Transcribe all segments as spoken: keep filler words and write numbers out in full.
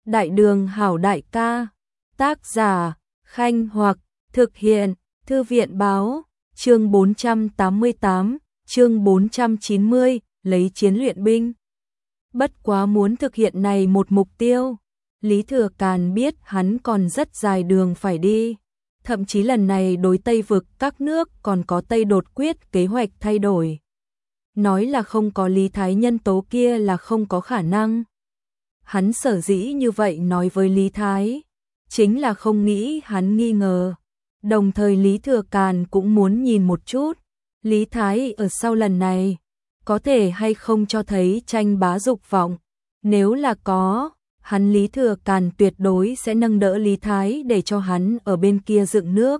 Đại đường hảo đại ca. Tác giả Khanh Hoặc. Thực hiện Thư viện báo. Chương bốn trăm tám mươi tám, chương bốn trăm chín mươi, lấy chiến luyện binh. Bất quá muốn thực hiện này một mục tiêu, Lý Thừa Càn biết hắn còn rất dài đường phải đi. Thậm chí lần này đối Tây vực các nước còn có Tây đột quyết kế hoạch thay đổi. Nói là không có Lý Thái nhân tố kia là không có khả năng. Hắn sở dĩ như vậy nói với Lý Thái, chính là không nghĩ hắn nghi ngờ. Đồng thời Lý Thừa Càn cũng muốn nhìn một chút, Lý Thái ở sau lần này, có thể hay không cho thấy tranh bá dục vọng. Nếu là có, hắn Lý Thừa Càn tuyệt đối sẽ nâng đỡ Lý Thái để cho hắn ở bên kia dựng nước.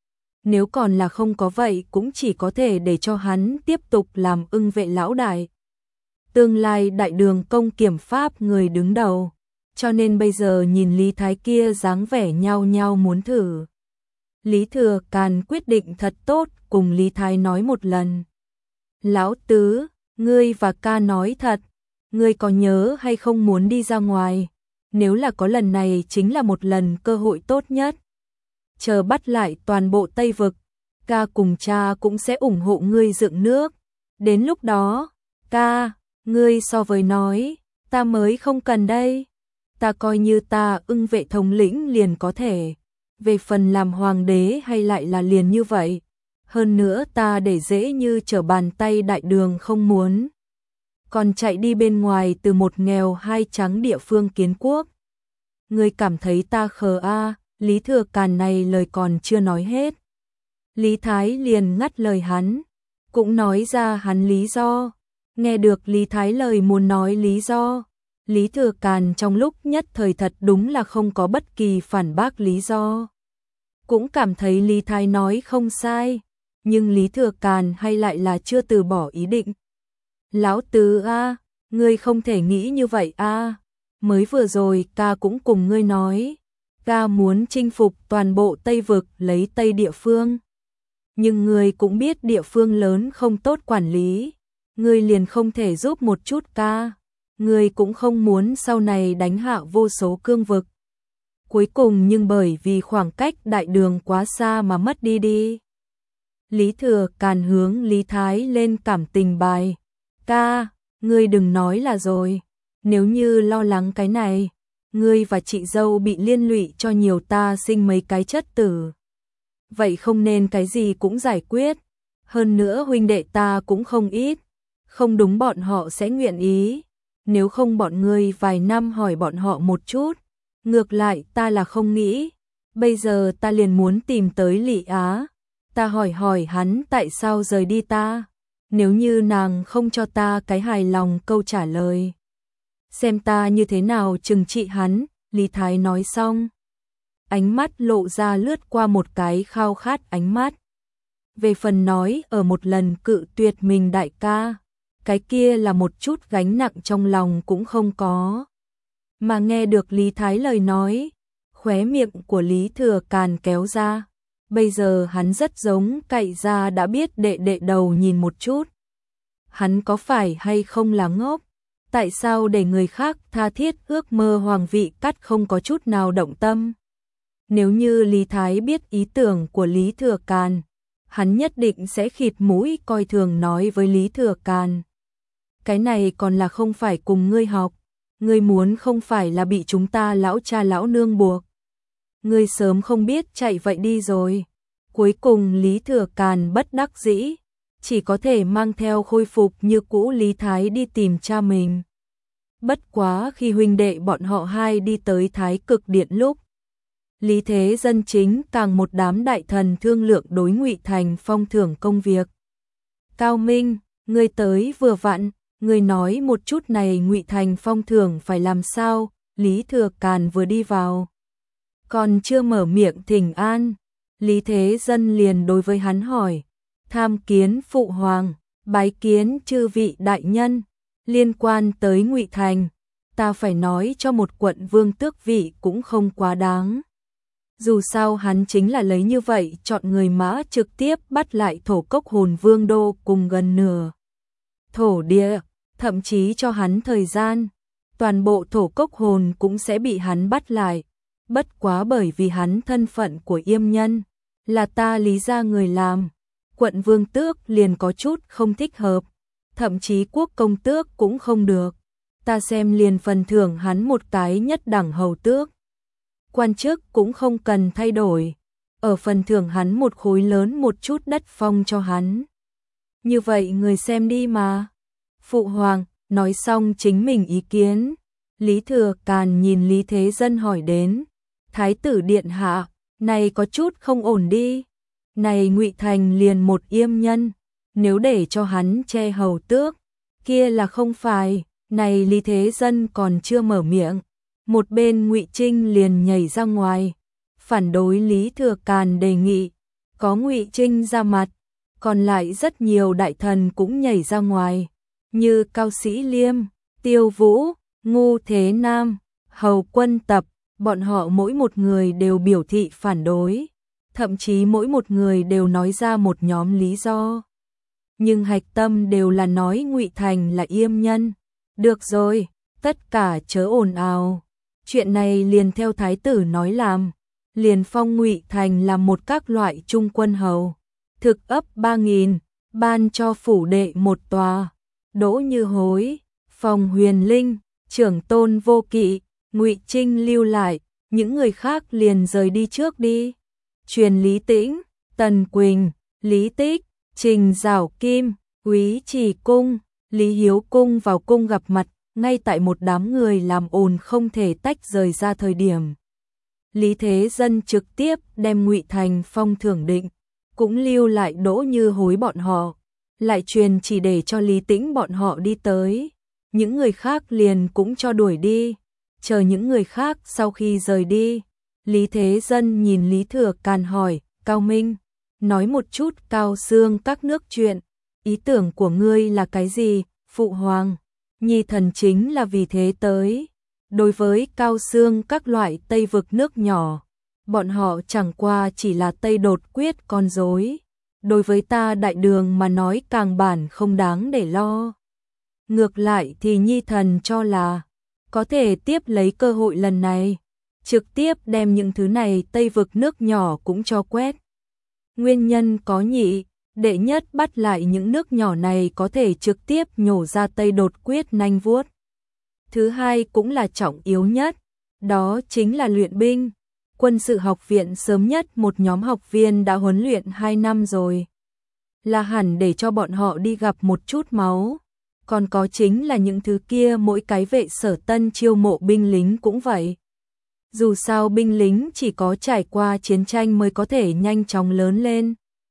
Nếu còn là không có vậy cũng chỉ có thể để cho hắn tiếp tục làm ưng vệ lão đại. Tương lai đại đường công kiểm pháp người đứng đầu, cho nên bây giờ nhìn Lý Thái kia dáng vẻ nhao nhao muốn thử. Lý Thừa Càn quyết định thật tốt cùng Lý Thái nói một lần. Lão tứ, ngươi và ca nói thật, ngươi có nhớ hay không muốn đi ra ngoài? Nếu là có lần này chính là một lần cơ hội tốt nhất. Chờ bắt lại toàn bộ Tây vực, ca cùng cha cũng sẽ ủng hộ ngươi dựng nước. Đến lúc đó, ca, ngươi so với nói, ta mới không cần đây. Ta coi như ta ưng vệ thống lĩnh liền có thể. Về phần làm hoàng đế hay lại là liền như vậy. Hơn nữa ta để dễ như trở bàn tay đại đường không muốn. Còn chạy đi bên ngoài từ một nghèo hai trắng địa phương kiến quốc. Ngươi cảm thấy ta khờ a? À, Lý Thừa Càn này lời còn chưa nói hết. Lý Thái liền ngắt lời hắn, cũng nói ra hắn lý do. Nghe được Lý Thái lời muốn nói lý do, Lý Thừa Càn trong lúc nhất thời thật đúng là không có bất kỳ phản bác lý do. Cũng cảm thấy Lý Thái nói không sai, nhưng Lý Thừa Càn hay lại là chưa từ bỏ ý định. Lão tứ a, ngươi không thể nghĩ như vậy a. Mới vừa rồi ca cũng cùng ngươi nói, ca muốn chinh phục toàn bộ Tây vực lấy Tây địa phương. Nhưng ngươi cũng biết địa phương lớn không tốt quản lý, ngươi liền không thể giúp một chút ca. Ngươi cũng không muốn sau này đánh hạ vô số cương vực. Cuối cùng nhưng bởi vì khoảng cách đại đường quá xa mà mất đi đi. Lý Thừa Càn hướng Lý Thái lên cảm tình bài. Ca, ngươi đừng nói là rồi. Nếu như lo lắng cái này, ngươi và chị dâu bị liên lụy cho nhiều ta sinh mấy cái chất tử. Vậy không nên cái gì cũng giải quyết. Hơn nữa huynh đệ ta cũng không ít. Không đúng bọn họ sẽ nguyện ý. Nếu không bọn ngươi vài năm hỏi bọn họ một chút. Ngược lại ta là không nghĩ. Bây giờ ta liền muốn tìm tới Lý Á. Ta hỏi hỏi hắn tại sao rời đi ta. Nếu như nàng không cho ta cái hài lòng câu trả lời, xem ta như thế nào trừng trị hắn. Lý Thái nói xong, ánh mắt lộ ra lướt qua một cái khao khát ánh mắt. Về phần nói ở một lần cự tuyệt mình đại ca, cái kia là một chút gánh nặng trong lòng cũng không có. Mà nghe được Lý Thái lời nói, khóe miệng của Lý Thừa Càn kéo ra. Bây giờ hắn rất giống cậy ra đã biết đệ đệ đầu nhìn một chút. Hắn có phải hay không là ngốc? Tại sao để người khác tha thiết ước mơ hoàng vị cắt không có chút nào động tâm? Nếu như Lý Thái biết ý tưởng của Lý Thừa Càn, hắn nhất định sẽ khịt mũi coi thường nói với Lý Thừa Càn. Cái này còn là không phải cùng ngươi học, ngươi muốn không phải là bị chúng ta lão cha lão nương buộc. Ngươi sớm không biết chạy vậy đi rồi. Cuối cùng Lý Thừa Càn bất đắc dĩ, chỉ có thể mang theo khôi phục như cũ Lý Thái đi tìm cha mình. Bất quá khi huynh đệ bọn họ hai đi tới Thái Cực Điện lúc, Lý Thế Dân chính càng một đám đại thần thương lượng đối Ngụy Thành Phong thưởng công việc. Cao Minh, ngươi tới vừa vặn, ngươi nói một chút này Ngụy Thành Phong thưởng phải làm sao? Lý Thừa Càn vừa đi vào, còn chưa mở miệng thỉnh an, Lý Thế Dân liền đối với hắn hỏi. Tham kiến phụ hoàng, bái kiến chư vị đại nhân. Liên quan tới Ngụy Thành, ta phải nói cho một quận vương tước vị cũng không quá đáng. Dù sao hắn chính là lấy như vậy chọn người Mã trực tiếp bắt lại thổ cốc hồn vương đô cùng gần nửa thổ địa, thậm chí cho hắn thời gian. toàn bộ thổ cốc hồn cũng sẽ bị hắn bắt lại. Bất quá bởi vì hắn thân phận của yêm nhân, là ta Lý gia người làm, quận vương tước liền có chút không thích hợp, thậm chí quốc công tước cũng không được. Ta xem liền phần thưởng hắn một cái nhất đẳng hầu tước. Quan chức cũng không cần thay đổi, ở phần thưởng hắn một khối lớn một chút đất phong cho hắn. Như vậy người xem đi mà. Phụ hoàng, nói xong chính mình ý kiến. Lý Thừa Càn nhìn Lý Thế Dân hỏi đến. Thái tử điện hạ, này có chút không ổn đi. Này Ngụy Thành liền một yêm nhân, nếu để cho hắn che hầu tước, kia là không phải. Này Lý Thế Dân còn chưa mở miệng, một bên Ngụy Trinh liền nhảy ra ngoài, phản đối Lý Thừa Càn đề nghị. Có Ngụy Trinh ra mặt, còn lại rất nhiều đại thần cũng nhảy ra ngoài, như Cao Sĩ Liêm, Tiêu Vũ, Ngu Thế Nam, Hầu Quân Tập, bọn họ mỗi một người đều biểu thị phản đối, thậm chí mỗi một người đều nói ra một nhóm lý do. Nhưng hạch tâm đều là nói Ngụy Thành là yêm nhân. Được rồi, tất cả chớ ồn ào. Chuyện này liền theo thái tử nói làm, liền phong Ngụy Thành làm một các loại trung quân hầu, thực ấp ba nghìn, ban cho phủ đệ một tòa. Đỗ Như Hối, Phòng Huyền Linh, Trưởng Tôn Vô Kỵ, Ngụy Trinh lưu lại, những người khác liền rời đi trước đi. Truyền Lý Tĩnh, Tần Quỳnh, Lý Tích, Trình Giảo Kim, Úy Trì Cung, Lý Hiếu Cung vào cung gặp mặt, ngay tại một đám người làm ồn không thể tách rời ra thời điểm. Lý Thế Dân trực tiếp đem Ngụy Thành phong thưởng định, cũng lưu lại Đỗ Như Hối bọn họ, lại truyền chỉ để cho Lý Tĩnh bọn họ đi tới. Những người khác liền cũng cho đuổi đi, chờ những người khác sau khi rời đi. Lý Thế Dân nhìn Lý Thừa Càn hỏi, Cao Minh, nói một chút Cao Xương các nước chuyện, ý tưởng của ngươi là cái gì? Phụ hoàng, nhi thần chính là vì thế tới. Đối với Cao Xương các loại Tây vực nước nhỏ, bọn họ chẳng qua chỉ là Tây đột quyết con rối. Đối với ta đại đường mà nói càng bản không đáng để lo. Ngược lại thì nhi thần cho là có thể tiếp lấy cơ hội lần này, trực tiếp đem những thứ này Tây vực nước nhỏ cũng cho quét. Nguyên nhân có nhị, đệ nhất bắt lại những nước nhỏ này có thể trực tiếp nhổ ra Tây đột quyết nanh vuốt. Thứ hai cũng là trọng yếu nhất, đó chính là luyện binh. Quân sự học viện sớm nhất một nhóm học viên đã huấn luyện hai năm rồi, là hẳn để cho bọn họ đi gặp một chút máu. Còn có chính là những thứ kia mỗi cái vệ sở tân chiêu mộ binh lính cũng vậy. Dù sao binh lính chỉ có trải qua chiến tranh mới có thể nhanh chóng lớn lên.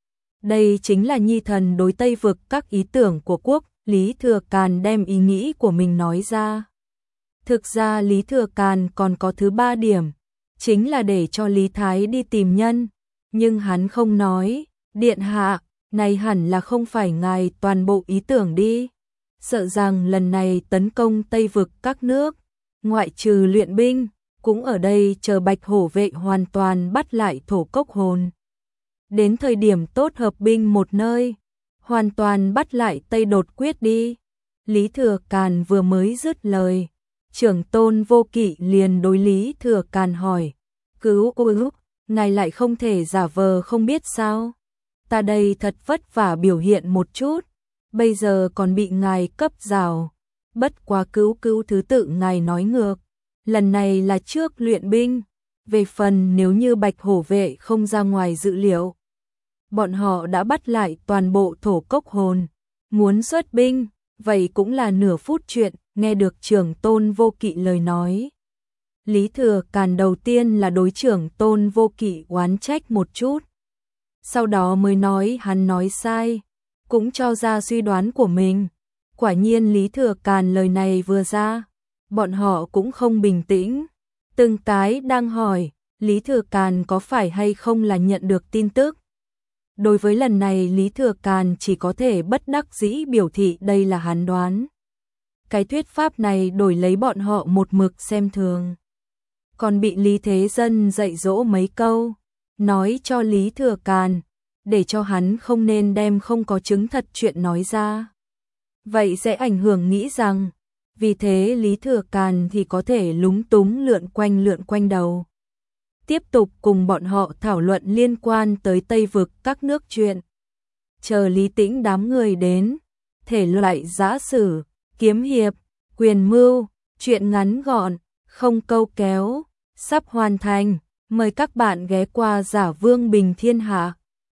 Đây chính là nhi thần đối Tây vực các ý tưởng của quốc. Lý Thừa Càn đem ý nghĩ của mình nói ra. Thực ra Lý Thừa Càn còn có thứ ba điểm, chính là để cho Lý Thái đi tìm nhân, nhưng hắn không nói. Điện hạ, này hẳn là không phải ngài toàn bộ ý tưởng đi. Sợ rằng lần này tấn công Tây vực các nước, ngoại trừ luyện binh, cũng ở đây chờ Bạch Hổ vệ hoàn toàn bắt lại thổ cốc hồn. Đến thời điểm tốt hợp binh một nơi, hoàn toàn bắt lại Tây đột quyết đi. Lý Thừa Càn vừa mới dứt lời, Trưởng Tôn Vô Kỵ liền đối Lý Thừa Càn hỏi, cứu ôi, ngài lại không thể giả vờ không biết sao? Ta đây thật vất vả biểu hiện một chút, bây giờ còn bị ngài cấp rào. Bất quá cứu cứu thứ tự ngài nói ngược, lần này là trước luyện binh. Về phần nếu như Bạch Hổ vệ không ra ngoài dự liệu, bọn họ đã bắt lại toàn bộ thổ cốc hồn, muốn xuất binh, vậy cũng là nửa phút chuyện. Nghe được Trưởng Tôn Vô Kỵ lời nói, Lý Thừa Càn đầu tiên là đối Trưởng Tôn Vô Kỵ oán trách một chút, sau đó mới nói hắn nói sai, cũng cho ra suy đoán của mình. Quả nhiên Lý Thừa Càn lời này vừa ra, bọn họ cũng không bình tĩnh, từng cái đang hỏi Lý Thừa Càn có phải hay không là nhận được tin tức. Đối với lần này Lý Thừa Càn chỉ có thể bất đắc dĩ biểu thị đây là hắn đoán. Cái thuyết pháp này đổi lấy bọn họ một mực xem thường, còn bị Lý Thế Dân dạy dỗ mấy câu, nói cho Lý Thừa Càn, để cho hắn không nên đem không có chứng thật chuyện nói ra. Vậy sẽ ảnh hưởng nghĩ rằng, vì thế Lý Thừa Càn thì có thể lúng túng lượn quanh lượn quanh đầu. Tiếp tục cùng bọn họ thảo luận liên quan tới Tây Vực các nước chuyện. Chờ Lý Tĩnh đám người đến, thể loại giã sử, kiếm hiệp, quyền mưu, chuyện ngắn gọn, không câu kéo, sắp hoàn thành. Mời các bạn ghé qua Giả Vương Bình Thiên Hạ.